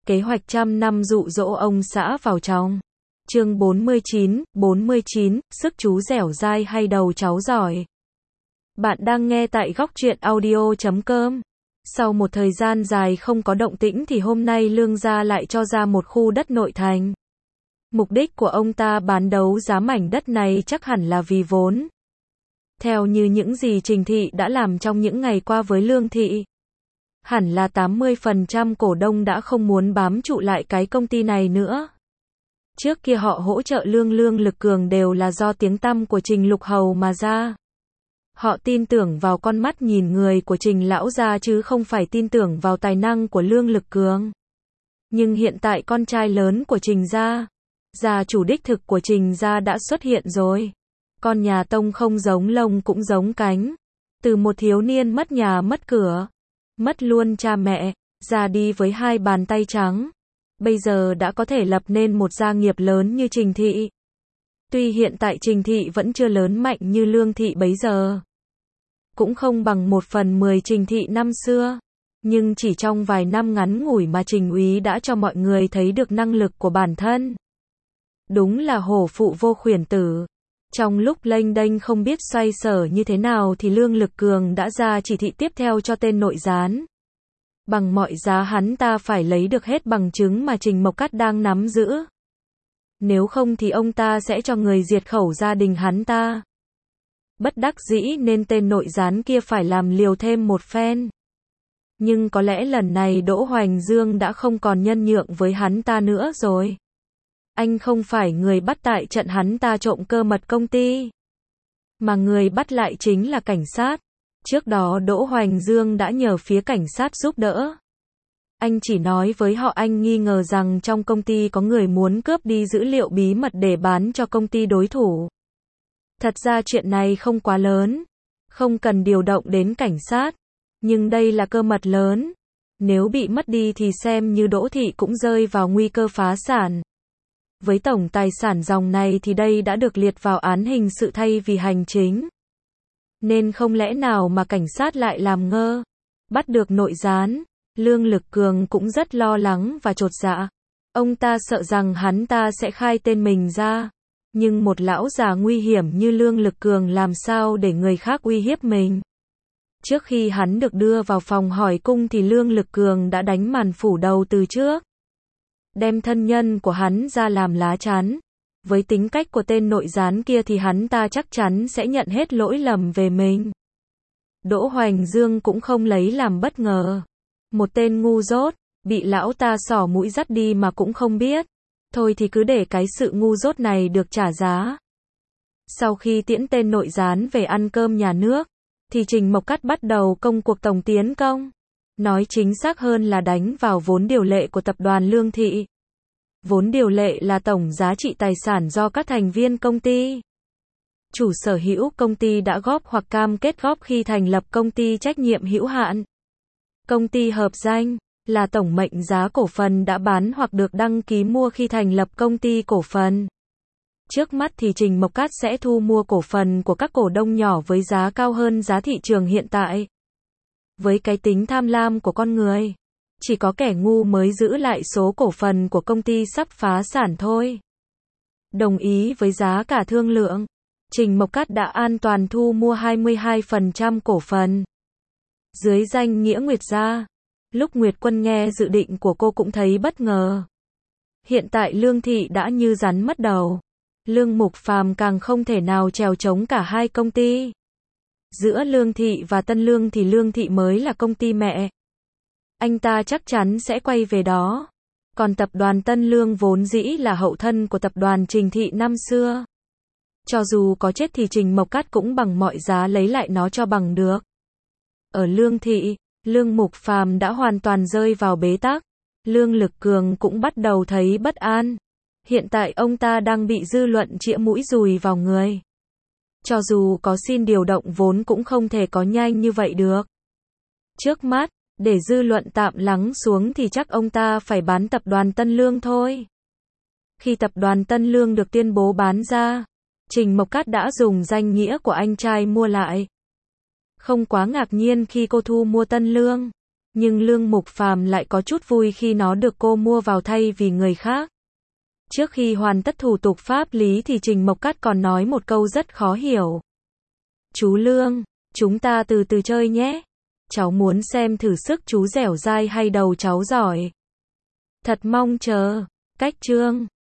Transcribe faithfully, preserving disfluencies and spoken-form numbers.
Kế hoạch trăm năm dụ dỗ ông xã vào trong. Chương bốn mươi chín, bốn mươi chín, sức chú dẻo dai hay đầu cháu giỏi. Bạn đang nghe tại góc truyện audio chấm com. Sau một thời gian dài không có động tĩnh thì hôm nay Lương gia lại cho ra một khu đất nội thành. Mục đích của ông ta bán đấu giá mảnh đất này chắc hẳn là vì vốn. Theo như những gì Trình Thị đã làm trong những ngày qua với Lương Thị, hẳn là tám mươi phần trăm cổ đông đã không muốn bám trụ lại cái công ty này nữa. Trước kia họ hỗ trợ Lương Lương Lực Cường đều là do tiếng tăm của Trình Lục Hầu mà ra. Họ tin tưởng vào con mắt nhìn người của Trình lão gia chứ không phải tin tưởng vào tài năng của Lương Lực Cường. Nhưng hiện tại con trai lớn của Trình gia, gia chủ đích thực của Trình gia đã xuất hiện rồi. Con nhà Tông không giống lông cũng giống cánh. Từ một thiếu niên mất nhà mất cửa, mất luôn cha mẹ, ra đi với hai bàn tay trắng. Bây giờ đã có thể lập nên một gia nghiệp lớn như Trình Thị. Tuy hiện tại Trình Thị vẫn chưa lớn mạnh như Lương Thị bấy giờ, cũng không bằng một phần mười Trình Thị năm xưa, nhưng chỉ trong vài năm ngắn ngủi mà Trình úy đã cho mọi người thấy được năng lực của bản thân. Đúng là hổ phụ vô khuyển tử. Trong lúc lênh đênh không biết xoay sở như thế nào thì Lương Lực Cường đã ra chỉ thị tiếp theo cho tên nội gián. Bằng mọi giá hắn ta phải lấy được hết bằng chứng mà Trình Mộc Cát đang nắm giữ. Nếu không thì ông ta sẽ cho người diệt khẩu gia đình hắn ta. Bất đắc dĩ nên tên nội gián kia phải làm liều thêm một phen. Nhưng có lẽ lần này Đỗ Hoành Dương đã không còn nhân nhượng với hắn ta nữa rồi. Anh không phải người bắt tại trận hắn ta trộm cơ mật công ty, mà người bắt lại chính là cảnh sát. Trước đó Đỗ Hoành Dương đã nhờ phía cảnh sát giúp đỡ. Anh chỉ nói với họ anh nghi ngờ rằng trong công ty có người muốn cướp đi dữ liệu bí mật để bán cho công ty đối thủ. Thật ra chuyện này không quá lớn, không cần điều động đến cảnh sát, nhưng đây là cơ mật lớn. Nếu bị mất đi thì xem như Đỗ Thị cũng rơi vào nguy cơ phá sản. Với tổng tài sản dòng này thì đây đã được liệt vào án hình sự thay vì hành chính. Nên không lẽ nào mà cảnh sát lại làm ngơ. Bắt được nội gián, Lương Lực Cường cũng rất lo lắng và chột dạ. Ông ta sợ rằng hắn ta sẽ khai tên mình ra. Nhưng một lão già nguy hiểm như Lương Lực Cường làm sao để người khác uy hiếp mình. Trước khi hắn được đưa vào phòng hỏi cung thì Lương Lực Cường đã đánh màn phủ đầu từ trước. Đem thân nhân của hắn ra làm lá chắn. Với tính cách của tên nội gián kia thì hắn ta chắc chắn sẽ nhận hết lỗi lầm về mình. Đỗ Hoành Dương cũng không lấy làm bất ngờ. Một tên ngu dốt, bị lão ta xỏ mũi dắt đi mà cũng không biết. Thôi thì cứ để cái sự ngu dốt này được trả giá. Sau khi tiễn tên nội gián về ăn cơm nhà nước, thì Trình Mộc Cát bắt đầu công cuộc tổng tiến công. Nói chính xác hơn là đánh vào vốn điều lệ của tập đoàn Lương Thị. Vốn điều lệ là tổng giá trị tài sản do các thành viên công ty, chủ sở hữu công ty đã góp hoặc cam kết góp khi thành lập công ty trách nhiệm hữu hạn, công ty hợp danh, là tổng mệnh giá cổ phần đã bán hoặc được đăng ký mua khi thành lập công ty cổ phần. Trước mắt thì Trình Mộc Cát sẽ thu mua cổ phần của các cổ đông nhỏ với giá cao hơn giá thị trường hiện tại. Với cái tính tham lam của con người, chỉ có kẻ ngu mới giữ lại số cổ phần của công ty sắp phá sản thôi. Đồng ý với giá cả thương lượng, Trình Mộc Cát đã an toàn thu mua hai mươi hai phần trăm cổ phần dưới danh nghĩa Nguyệt gia. Lúc Nguyệt Quân nghe dự định của cô cũng thấy bất ngờ. Hiện tại Lương Thị đã như rắn mất đầu. Lương Mục Phàm càng không thể nào chèo chống cả hai công ty. Giữa Lương Thị và Tân Lương thì Lương Thị mới là công ty mẹ. Anh ta chắc chắn sẽ quay về đó. Còn tập đoàn Tân Lương vốn dĩ là hậu thân của tập đoàn Trình Thị năm xưa. Cho dù có chết thì Trình Mộc Cát cũng bằng mọi giá lấy lại nó cho bằng được. Ở Lương Thị, Lương Mục Phàm đã hoàn toàn rơi vào bế tắc. Lương Lực Cường cũng bắt đầu thấy bất an. Hiện tại ông ta đang bị dư luận chĩa mũi dùi vào người. Cho dù có xin điều động vốn cũng không thể có nhanh như vậy được. Trước mắt, để dư luận tạm lắng xuống thì chắc ông ta phải bán tập đoàn Tân Lương thôi. Khi tập đoàn Tân Lương được tuyên bố bán ra, Trình Mộc Cát đã dùng danh nghĩa của anh trai mua lại. Không quá ngạc nhiên khi cô thu mua Tân Lương. Nhưng Lương Mục Phàm lại có chút vui khi nó được cô mua vào thay vì người khác. Trước khi hoàn tất thủ tục pháp lý thì Trình Mộc Cát còn nói một câu rất khó hiểu. Chú Lương, chúng ta từ từ chơi nhé. Cháu muốn xem thử sức chú dẻo dai hay đầu cháu giỏi. Thật mong chờ. Cách chương